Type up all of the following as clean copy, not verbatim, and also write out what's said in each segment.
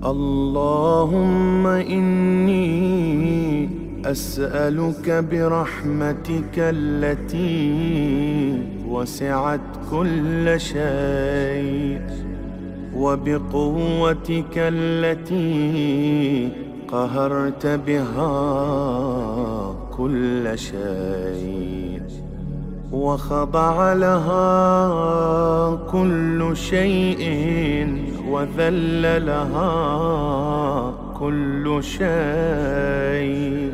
اللهم إني أسألك برحمتك التي وسعت كل شيء، وبقوتك التي قهرت بها كل شيء، وخضع لها كل شيء، وذل لها كل شيء،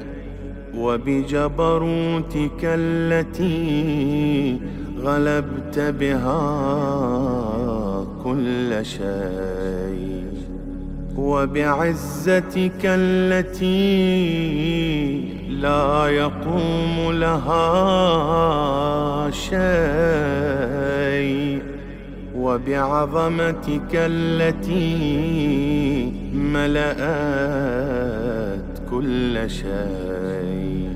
وبجبروتك التي غلبت بها كل شيء، وبعزتك التي لا يقوم لها شيء، وبعظمتك التي ملأت كل شيء،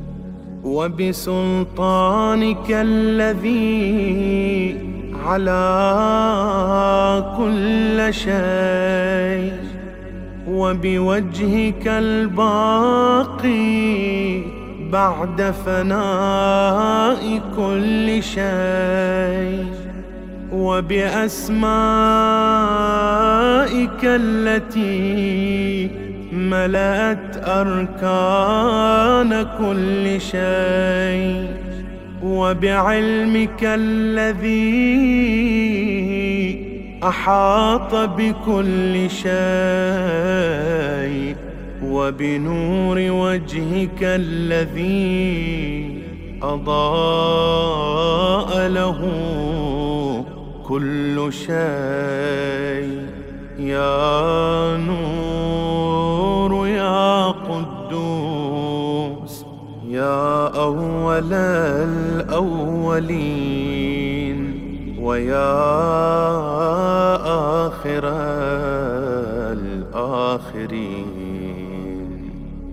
وبسلطانك الذي على كل شيء، وبوجهك الباقي بعد فناء كل شيء، وبأسمائك التي ملأت أركان كل شيء، وبعلمك الذي أحاط بكل شيء، وبنور وجهك الذي أضاء له كل شيء. يا نور يا قدوس يا أول الأولين ويا آخر الآخرين،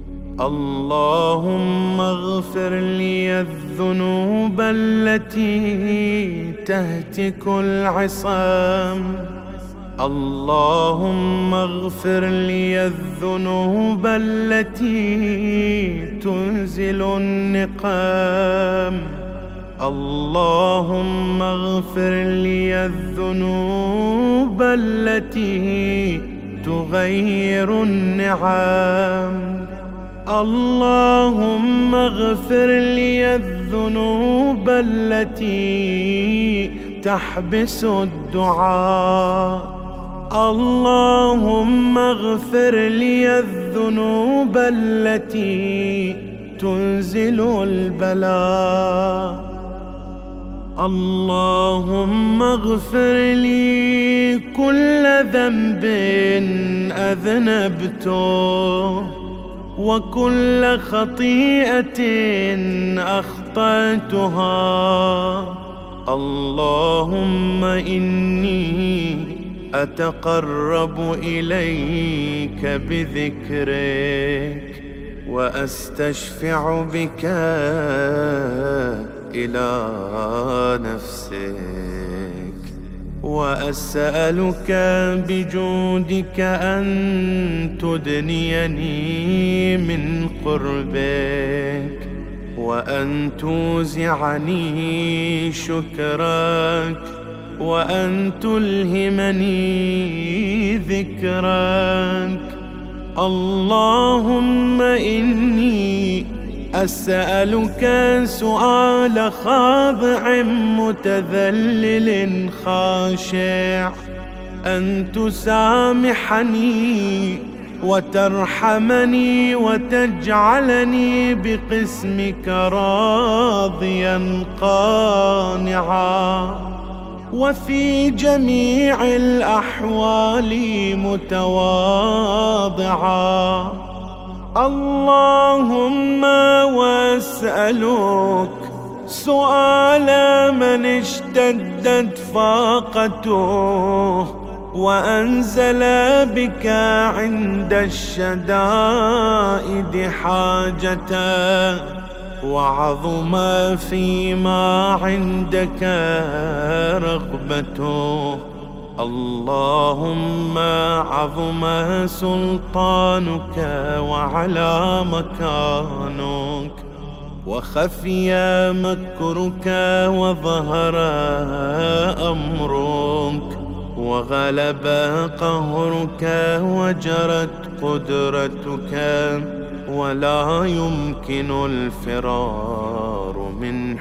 اللهم اغفر لي الذنوب التي تهتك العصام، اللهم اغفر لي الذنوب التي تنزل النقام، اللهم اغفر لي الذنوب التي تغير النعم، اللهم اغفر لي الذنوب التي تحبس الدعاء، اللهم اغفر لي الذنوب التي تنزل البلاء، اللهم اغفر لي كل ذنب أذنبته، وكل خطيئة أخطأتها، اللهم إني أتقرب إليك بذكرك، وأستشفع بك إلى نفسك، وأسألك بجودك أن تدنيني من قربك، وأن توزعني شكرك، وأن تلهمني ذكرك. اللهم إني أسألك سؤال خاضع متذلل خاشع، أن تسامحني وترحمني وتجعلني بقسمك راضيا قانعا، وفي جميع الأحوال متواضعا. اللهم واسألك سؤال من اشتدت فاقته وأنزل بك عند الشدائد حاجته، وعظم فيما عندك رغبته. اللهم عظم سلطانك وعلى مكانك، وخفي مكرك وظهر أمرك، وغلب قهرك وجرت قدرتك، ولا يمكن الفرار من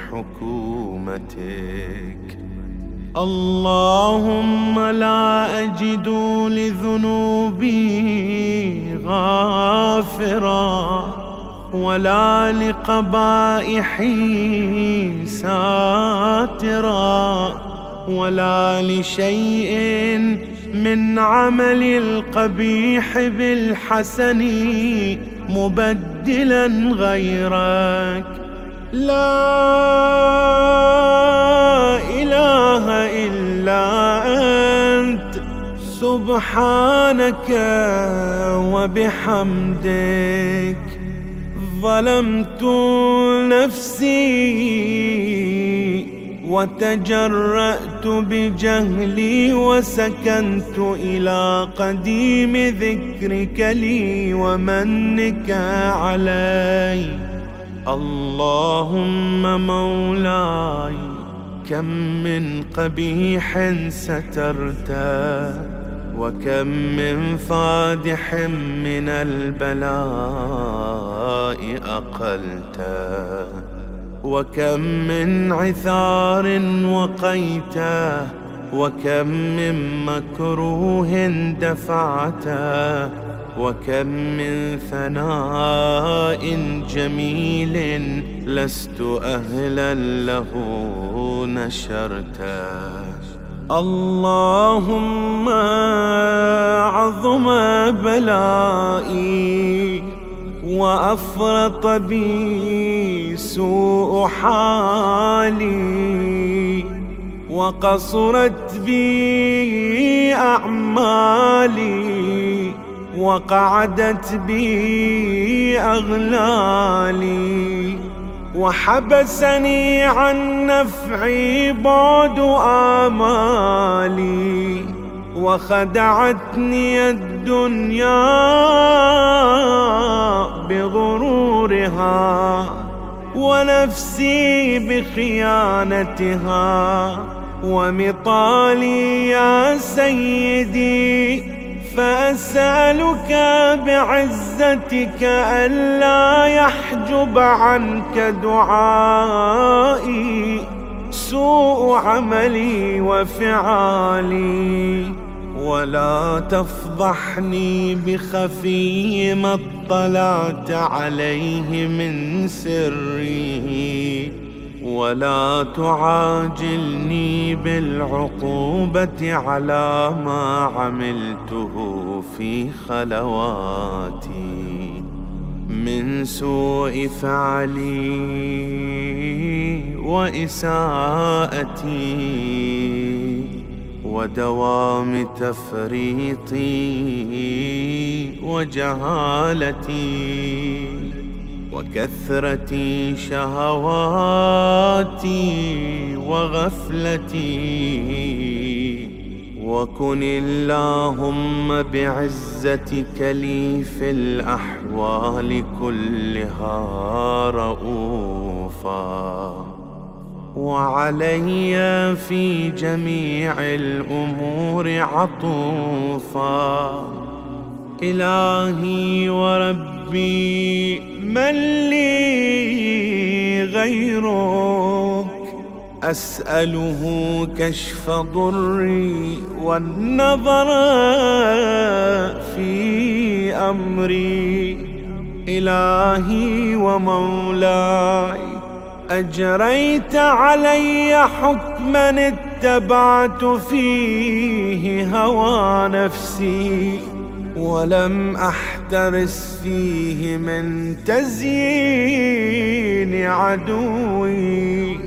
حكومتك. اللهم لا أجد لذنوبي غافرا، ولا لقبائحي ساترا، ولا لشيء من عمل القبيح بالحسن مبدلا غيرك. لا إله إلا أنت سبحانك وبحمدك. ظلمت نفسي وتجرأت بجهلي، وسكنت إلى قديم ذكرك لي ومنك علي. اللهم مولاي، كم من قبيح سترته، وكم من فادح من البلاء أقلته، وكم من عثار وقيته، وكم من مكروه دفعته، وكم من ثناء جميل لست أهلا له نشرته. اللهم عظم بلائي، وأفرط بي سوء حالي، وقصرت بي أعمالي، وقعدت بي أغلالي، وحبسني عن نفعي بعد آمالي، وخدعتني الدنيا بغرورها، ونفسي بخيانتها، ومطالي يا سيدي. فأسألك بعزتك ألا يحجب عنك دعائي سوء عملي وفعالي، ولا تفضحني بخفي ما اطلعت عليه من سري، ولا تعاجلني بالعقوبة على ما عملته في خلواتي من سوء فعلي وإساءتي، ودوام تفريطي وجهالتي، وكثرة شهواتي وغفلتي. وكن اللهم بعزتك لي في الأحوال كلها رؤوفا، وعلي في جميع الأمور عطوفا. إلهي وربي، من لي غيرك؟ أسأله كشف ضري والنظر في أمري. إلهي ومولاي، أجريت علي حكما اتبعت فيه هوى نفسي، ولم أحترس فيه من تزيين عدوي،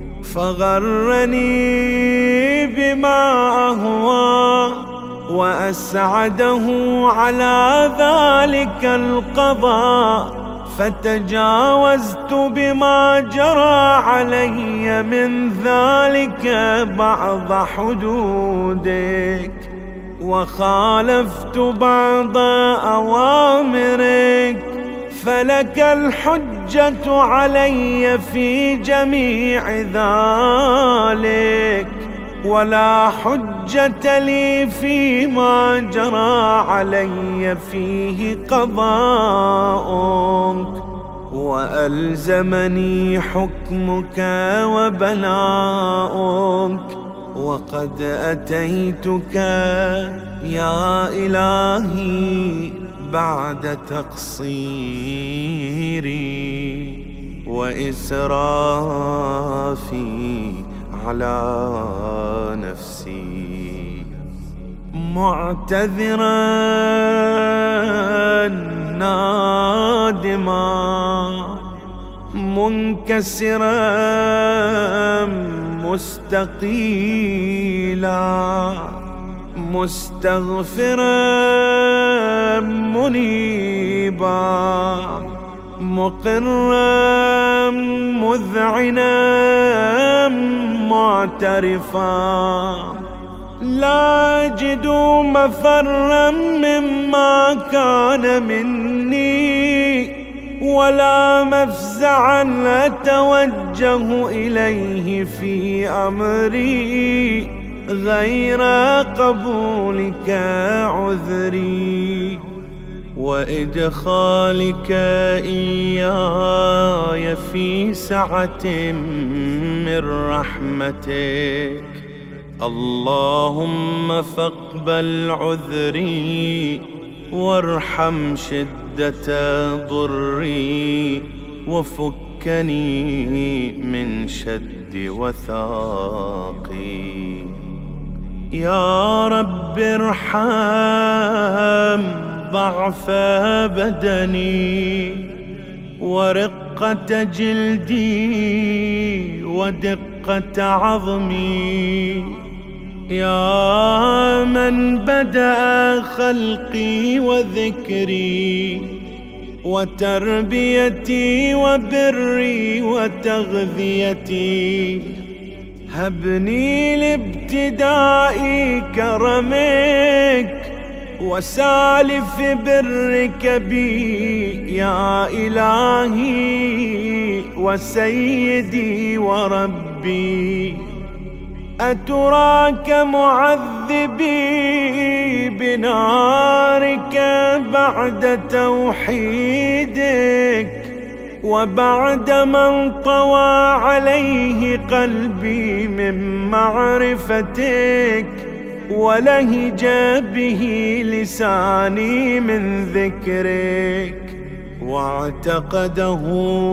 فغرني بما أهوى وأسعده على ذلك القضاء، فتجاوزت بما جرى علي من ذلك بعض حدودك، وخالفت بعض أوامرك، فلك الحجة علي في جميع ذلك، ولا حجة لي فيما جرى علي فيه قضاؤك، وألزمني حكمك وبلاؤك، وقد أتيتك يا إلهي بعد تقصيري وإسرافي على نفسي، معتذرا نادما منكسرا مستقيلا، مستغفرا منيبا، مقرا مذعنا معترفا، لا أجد مفرا مما كان مني، ولا مفزعا أتوجه إليه في أمري غير قبولك عذري، وإدخالك إياي في سعة من رحمتك. اللهم فاقبل عذري وارحم شدة ضري، وفكني من شد وثاقي. يا رب ارحم ضعف بدني ورقة جلدي ودقة عظمي، يا من بدأ خلقي وذكري وتربيتي وبري وتغذيتي، هبني لابتداء كرمك وسالف برك بي يا إلهي وسيدي وربي. أتراك معذبي بنارك بعد توحيدك، وبعد من طوى عليه قلبي من معرفتك، ولهج به لساني من ذكرك، واعتقده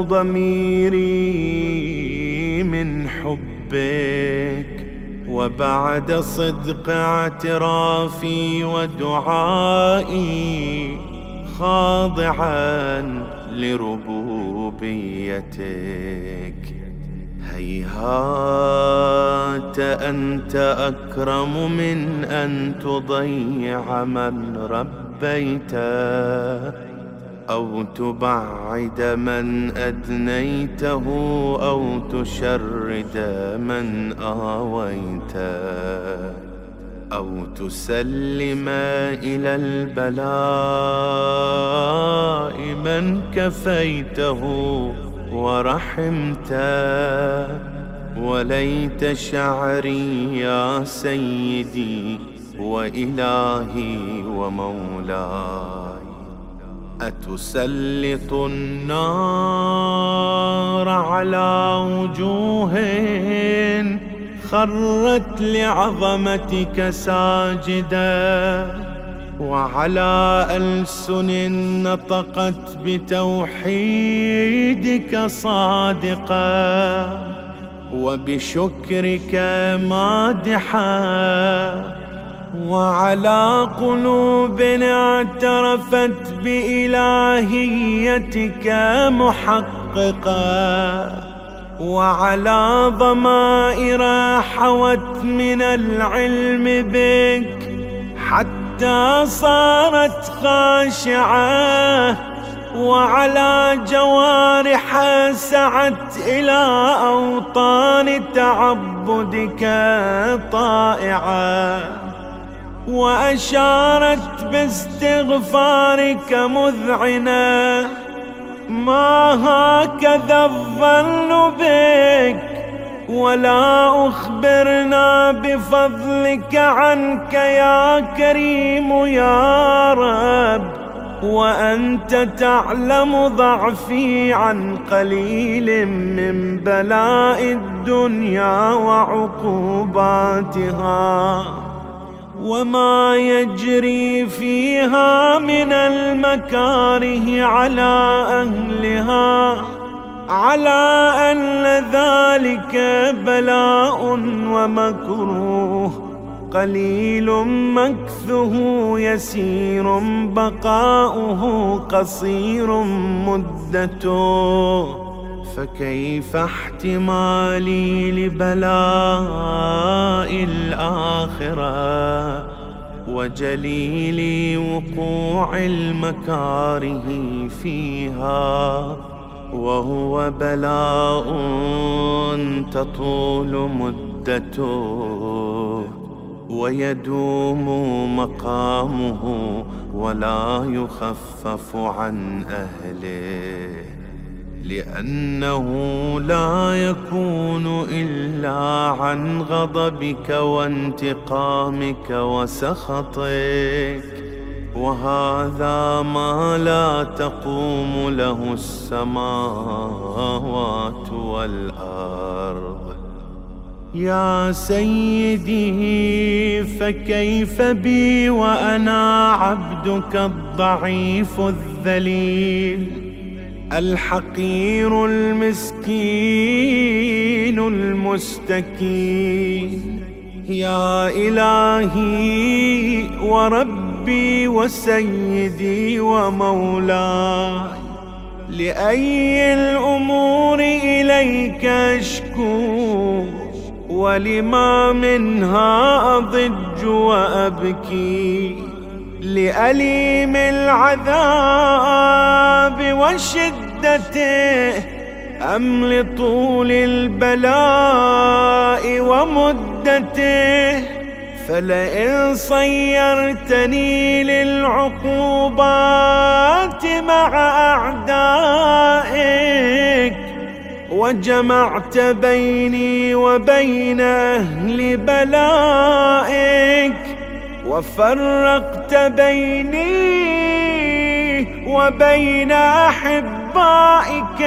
ضميري من حبك، وبعد صدق اعترافي ودعائي خاضعا لربوبيتك. هيهات أنت أكرم من أن تضيع من ربيته، أو تبعد من أدنيته، أو تشرد من آويته، أو تسلم إلى البلاء من كفيته ورحمته. وليت شعري يا سيدي وإلهي ومولاي، أتسلط النار على وجوه خرت لعظمتك ساجدة، وعلى ألسن نطقت بتوحيدك صادقة، وبشكرك مادحة، وعلى قلوب اعترفت بإلهيتك محققة، وعلى ضمائر حوت من العلم بك حتى صارت خاشعة، وعلى جوارح سعت إلى أوطان تعبدك طائعة، وأشارت باستغفارك مذعنة. ما هكذا الظن بك، ولا أخبرنا بفضلك عنك يا كريم يا رب، وأنت تعلم ضعفي عن قليل من بلاء الدنيا وعقوباتها، وما يجري فيها من المكاره على أهلها، على أن ذلك بلاء ومكروه، قليل مكثه يسير بقاؤه، قصير مدته. فكيف احتمالي لبلاء الآخرة وجليل وقوع المكاره فيها، وهو بلاء تطول مدته ويدوم مقامه ولا يخفف عن أهله، لأنه لا يكون إلا عن غضبك وانتقامك وسخطك، وهذا ما لا تقوم له السماوات والأرض. يا سيدي، فكيف بي وأنا عبدك الضعيف الذليل الحقير المسكين المستكين؟ يا إلهي وربي وسيدي ومولاي، لأي الأمور إليك أشكو، ولما منها أضج وأبكي؟ لأليم العذاب وشدته، أم لطول البلاء ومدته؟ فلئن صيرتني للعقوبات مع أعدائك، وجمعت بيني وبين أهل بلائك، وفرقت بيني وبين أحبائك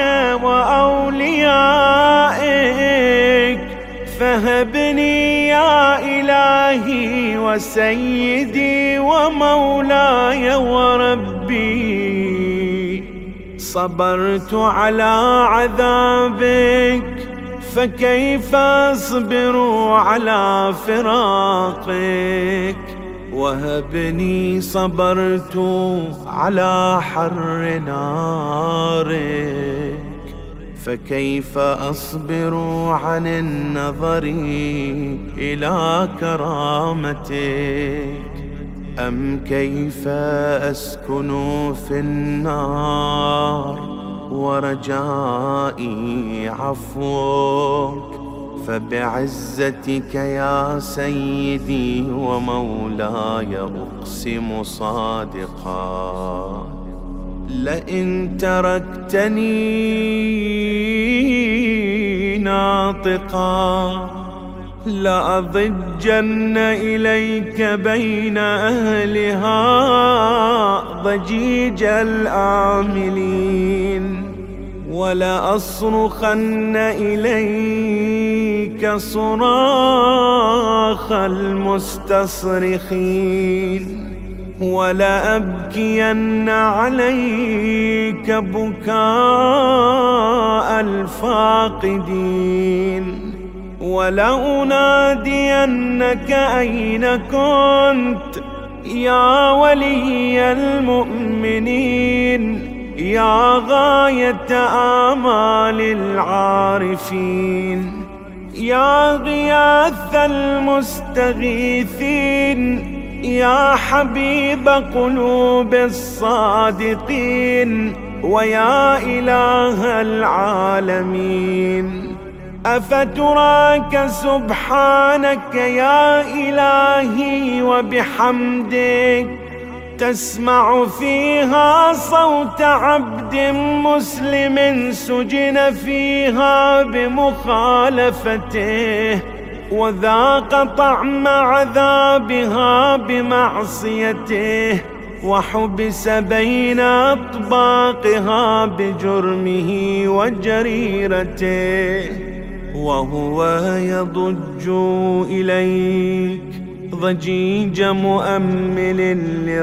وأوليائك، فهبني يا إلهي وسيدي ومولاي وربي. صبرت على عذابك، فكيف أصبر على فراقك؟ وهبني صبرت على حر نارك، فكيف أصبر عن النظر إلى كرامتك؟ أم كيف أسكن في النار ورجائي عفوك؟ فبعزتك يا سيدي ومولاي أقسم صادقا، لئن تركتني ناطقا لأضجن إليك بين أهلها ضجيج الآملين، ولأصرخن إليك صراخ المستصرخين، ولأبكين عليك بكاء الفاقدين، ولأنادينك أين كنت يا ولي المؤمنين، يا غاية آمال العارفين، يا غياث المستغيثين، يا حبيب قلوب الصادقين، ويا إله العالمين. أفتراك سبحانك يا إلهي وبحمدك تسمع فيها صوت عبد مسلم سجن فيها بمخالفته، وذاق طعم عذابها بمعصيته، وحبس بين أطباقها بجرمه وجريرته، وهو يضج إليك ضجيج مؤمل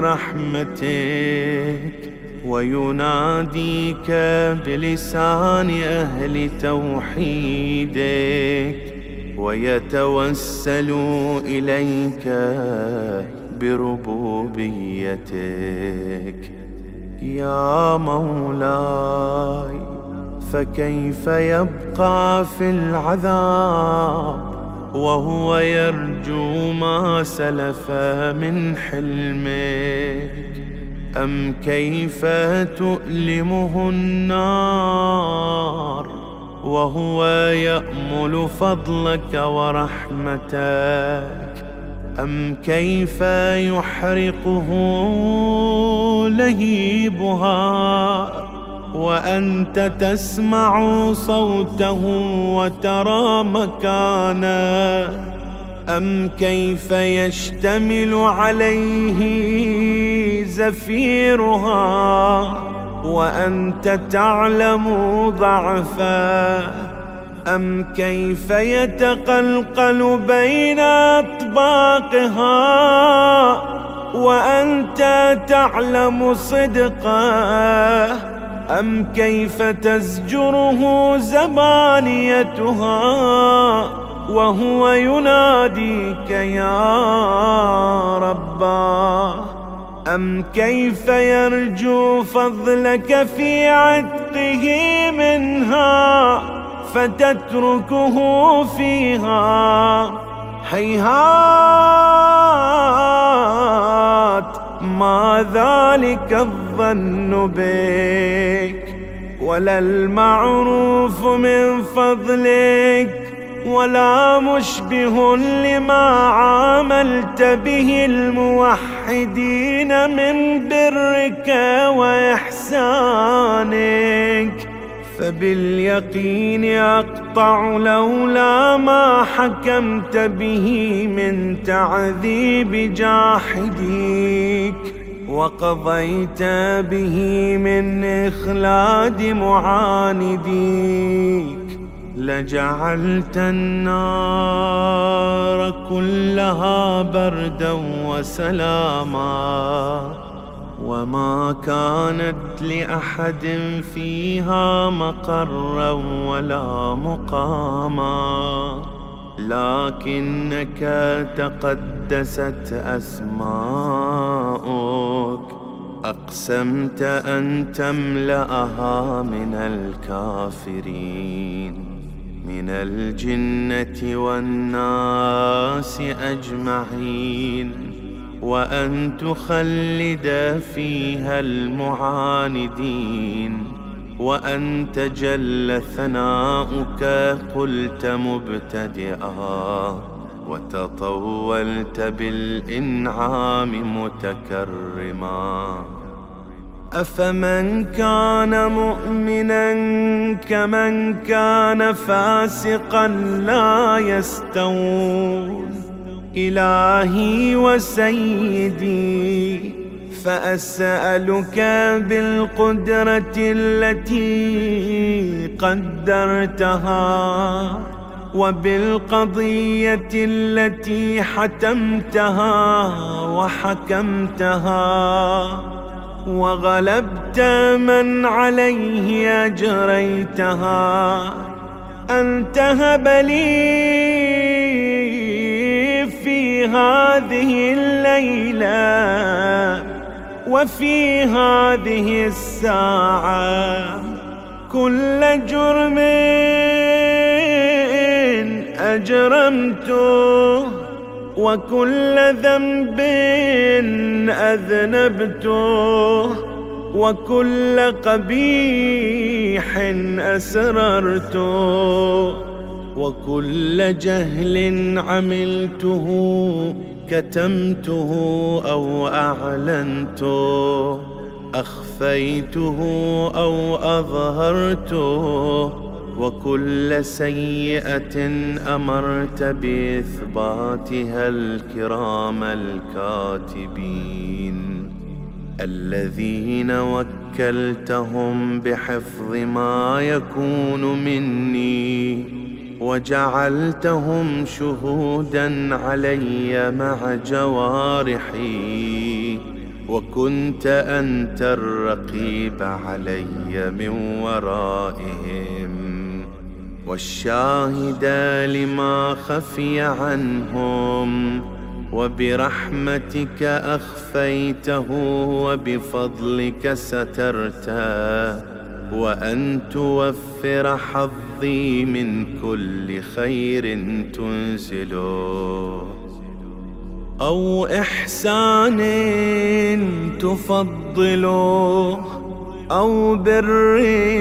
لرحمتك، ويناديك بلسان أهل توحيدك، ويتوسل إليك بربوبيتك. يا مولاي، فكيف يبقى في العذاب وهو يرجو ما سلف من حلمك؟ أم كيف تؤلمه النار وهو يأمل فضلك ورحمتك؟ أم كيف يحرقه لهيبها وأنت تسمع صوته وترى مكانه؟ أم كيف يشتمل عليه زفيرها وأنت تعلم ضعفه؟ أم كيف يتقلقل بين أطباقها وأنت تعلم صدقه؟ أم كيف تزجره زبانيتها وهو يناديك يا رباه؟ أم كيف يرجو فضلك في عتقه منها فتتركه فيها؟ هيهات ما ذلك الظن بك، ولا المعروف من فضلك، ولا مشبه لما عاملت به الموحدين من برك وإحسانك. فباليقين أقطع لولا ما حكمت به من تعذيب جاحديك، وقضيت به من إخلاد معانديك، لجعلت النار كلها بردا وسلاما، وما كانت لأحد فيها مقرا ولا مقاما، لكنك تقدست أسماؤك، أقسمت أن تملأها من الكافرين من الجنة والناس أجمعين، وأن تخلد فيها المعاندين، وأنت جل ثناؤك قلت مبتدئا، وتطولت بالإنعام متكرما. أفمن كان مؤمنا كمن كان فاسقا لا يستوون؟ إلهي وسيدي، فأسألك بالقدرة التي قدرتها، وبالقضية التي حتمتها وحكمتها، وغلبت من عليه أجريتها، أن تهب لي في هذه الليلة وفي هذه الساعة كل جرم أجرمته، وكل ذنب أذنبته، وكل قبيح أسررت، وكل جهل عملته كتمته أو أعلنت، أخفيته أو أظهرته، وكل سيئة أمرت بإثباتها الكرام الكاتبين الذين وكلتهم بحفظ ما يكون مني، وجعلتهم شهودا علي مع جوارحي، وكنت أنت الرقيب علي من ورائهم، والشاهد لما خفي عنهم، وبرحمتك أخفيته وبفضلك سترته، وأن توفر حظي من كل خير تنزله، أو إحسان تفضله، أو بر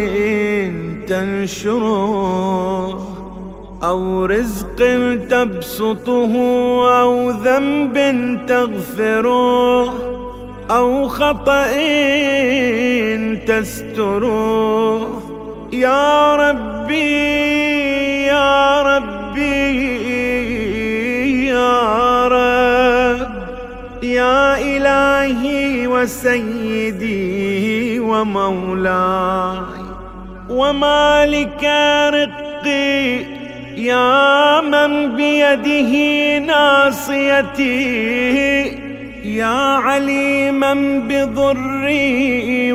تنشره، أو رزق تبسطه، أو ذنب تغفره، أو خطأ تستره. يا ربي يا ربي يا رب، يا إلهي وسيدي ومولاي ومالك رقي، يا من بيده ناصيتي، يا عليما بضري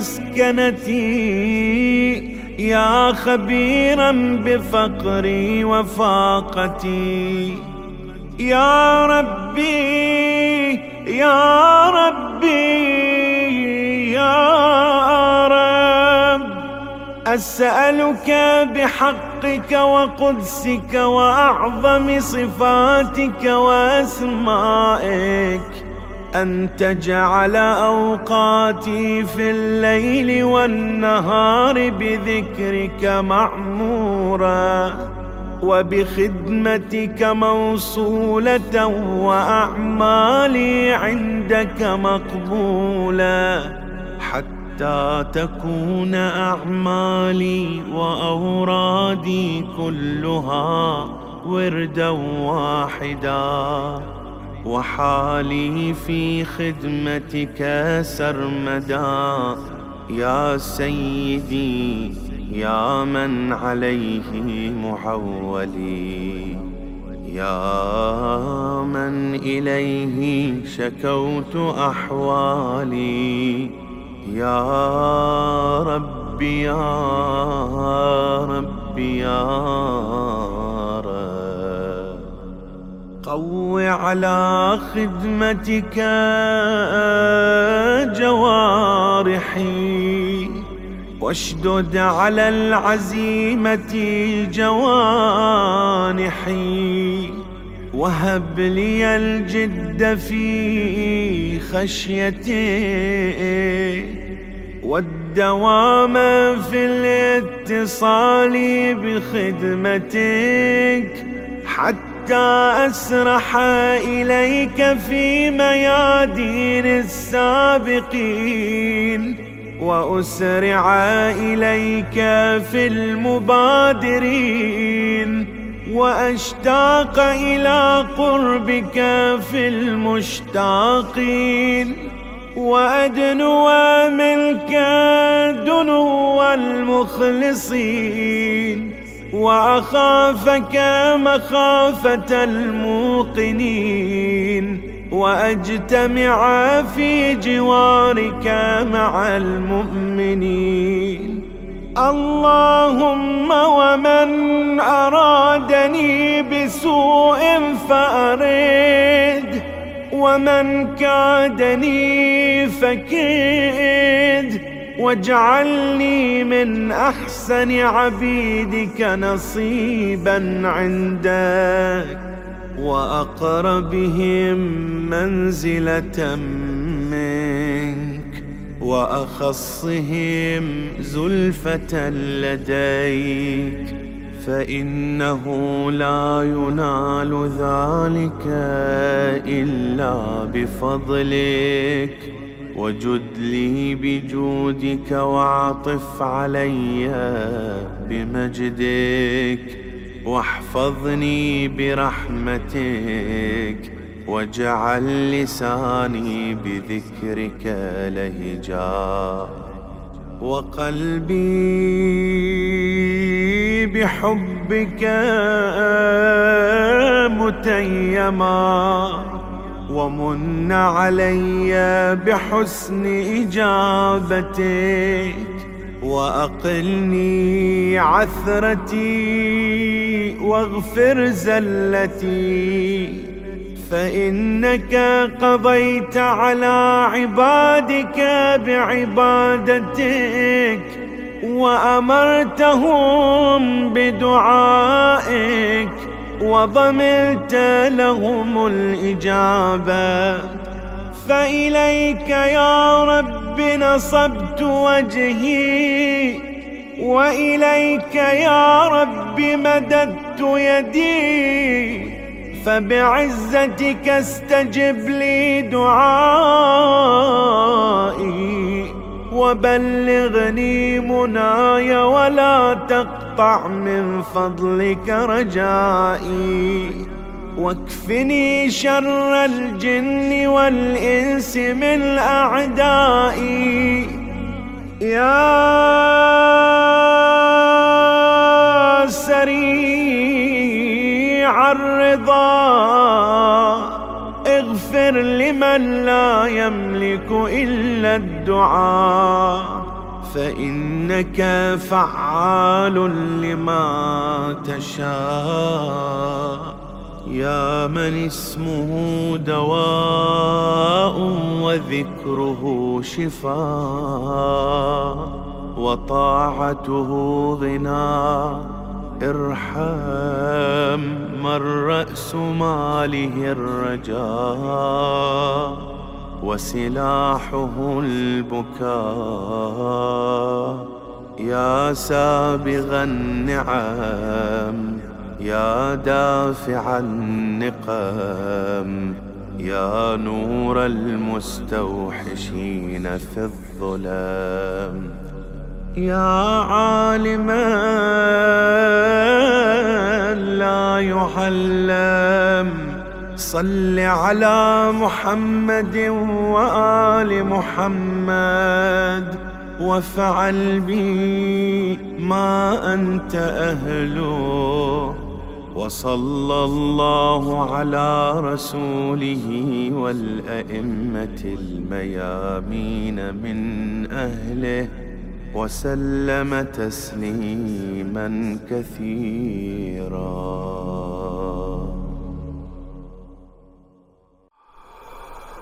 ومسكنتي، يا خبيرا بفقري وفاقتي. يا ربي يا ربي يا رب، أسألك بحقك وقدسك وأعظم صفاتك وأسمائك أن تجعل أوقاتي في الليل والنهار بذكرك معمورة، وبخدمتك موصولة، وأعمالي عندك مقبولة، حتى تكون أعمالي وأورادي كلها وردا واحدا، وحالي في خدمتك سرمدا. يا سيدي يا من عليه معولي، يا من إليه شكوت أحوالي، يا ربي يا ربي يا رب، قو على خدمتك جوارحي، واشدد على العزيمة جوانحي، وهب لي الجد في خشيتك، والدوام في الاتصال بخدمتك، حتى أسرح إليك في ميادين السابقين، وأسرع إليك في المبادرين، وأشتاق إلى قربك في المشتاقين، وأدنو منك دنو المخلصين، وأخافك مخافة الموقنين، وأجتمع في جوارك مع المؤمنين. اللهم ومن أرادني بسوء فأرد، ومن كادني فكيد، واجعلني من أحسن عبيدك نصيبا عندك، وأقربهم منزلة منك، وأخصهم زلفة لديك، فإنه لا ينال ذلك إلا بفضلك. وجد لي بجودك واعطف علي بمجدك، واحفظني برحمتك، واجعل لساني بذكرك لهجا، وقلبي بحبك متيما، ومن علي بحسن إجابتك، وأقلني عثرتي واغفر زلتي، فإنك قضيت على عبادك بعبادتك، وأمرتهم بدعائك، وضمنت لهم الإجابة. فإليك يا رب نصبت وجهي، وإليك يا رب مددت يدي، فبعزتك استجب لي دعائي، وبلغني مناي، ولا تقطع من فضلك رجائي، واكفني شر الجن والإنس من أعدائي. يا سريع الرضا اغفر لمن لا يملك إلا الدعاء، فإنك فعال لما تشاء. يا من اسمه دواء وذكره شفاء، وطاعته غنى، ارحم من رأس ماله الرجاء، وسلاحه البكاء. يا سابغ النعم، يا دافع النقم، يا نور المستوحشين في الظلام، يا عالما لا يحلم، صل على محمد وآل محمد، وافعل بي ما أنت أهله. وصلى الله على رسوله والأئمة الميامين من أهله، وسلم تسليما كثيرا.